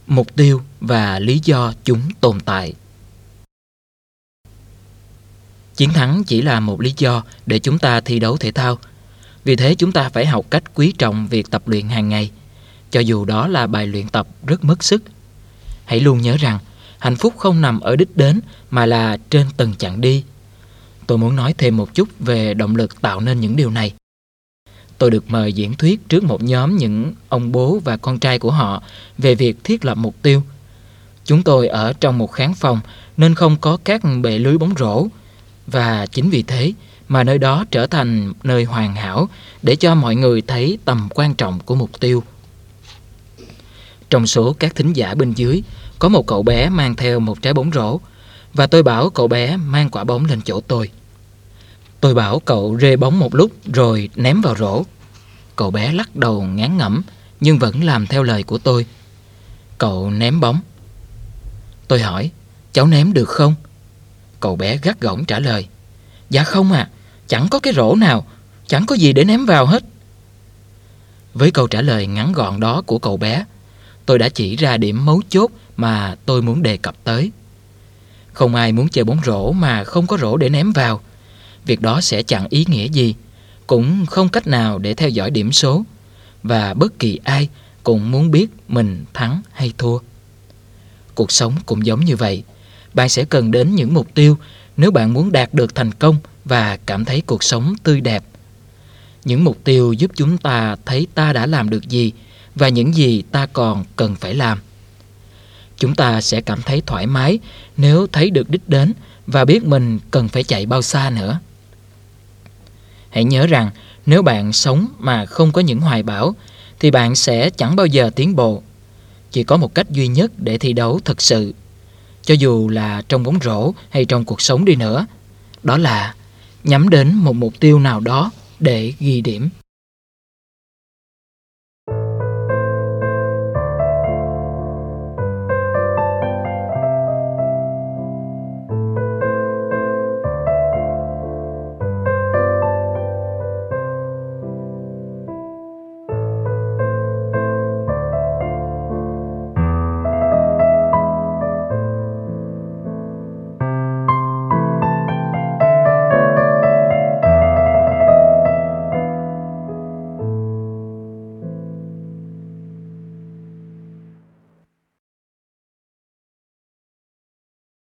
Mục tiêu và lý do chúng tồn tại. Chiến thắng chỉ là một lý do để chúng ta thi đấu thể thao. Vì thế chúng ta phải học cách quý trọng việc tập luyện hàng ngày, cho dù đó là bài luyện tập rất mất sức. Hãy luôn nhớ rằng hạnh phúc không nằm ở đích đến mà là trên từng chặng đi. Tôi muốn nói thêm một chút về động lực tạo nên những điều này. Tôi được mời diễn thuyết trước một nhóm những ông bố và con trai của họ về việc thiết lập mục tiêu. Chúng tôi ở trong một khán phòng nên không có các bệ lưới bóng rổ, và chính vì thế mà nơi đó trở thành nơi hoàn hảo để cho mọi người thấy tầm quan trọng của mục tiêu. Trong số các thính giả bên dưới, có một cậu bé mang theo một trái bóng rổ, và tôi bảo cậu bé mang quả bóng lên chỗ tôi. Tôi bảo cậu rê bóng một lúc rồi ném vào rổ. Cậu bé lắc đầu ngán ngẩm nhưng vẫn làm theo lời của tôi. Cậu ném bóng. Tôi hỏi, cháu ném được không? Cậu bé gắt gỏng trả lời, dạ không ạ, chẳng có cái rổ nào, chẳng có gì để ném vào hết. Với câu trả lời ngắn gọn đó của cậu bé, tôi đã chỉ ra điểm mấu chốt mà tôi muốn đề cập tới. Không ai muốn chơi bóng rổ mà không có rổ để ném vào. Việc đó sẽ chẳng ý nghĩa gì, cũng không cách nào để theo dõi điểm số, và bất kỳ ai cũng muốn biết mình thắng hay thua. Cuộc sống cũng giống như vậy. Bạn sẽ cần đến những mục tiêu nếu bạn muốn đạt được thành công và cảm thấy cuộc sống tươi đẹp. Những mục tiêu giúp chúng ta thấy ta đã làm được gì và những gì ta còn cần phải làm. Chúng ta sẽ cảm thấy thoải mái nếu thấy được đích đến và biết mình cần phải chạy bao xa nữa. Hãy nhớ rằng nếu bạn sống mà không có những hoài bão thì bạn sẽ chẳng bao giờ tiến bộ. Chỉ có một cách duy nhất để thi đấu thực sự, cho dù là trong bóng rổ hay trong cuộc sống đi nữa, đó là nhắm đến một mục tiêu nào đó để ghi điểm.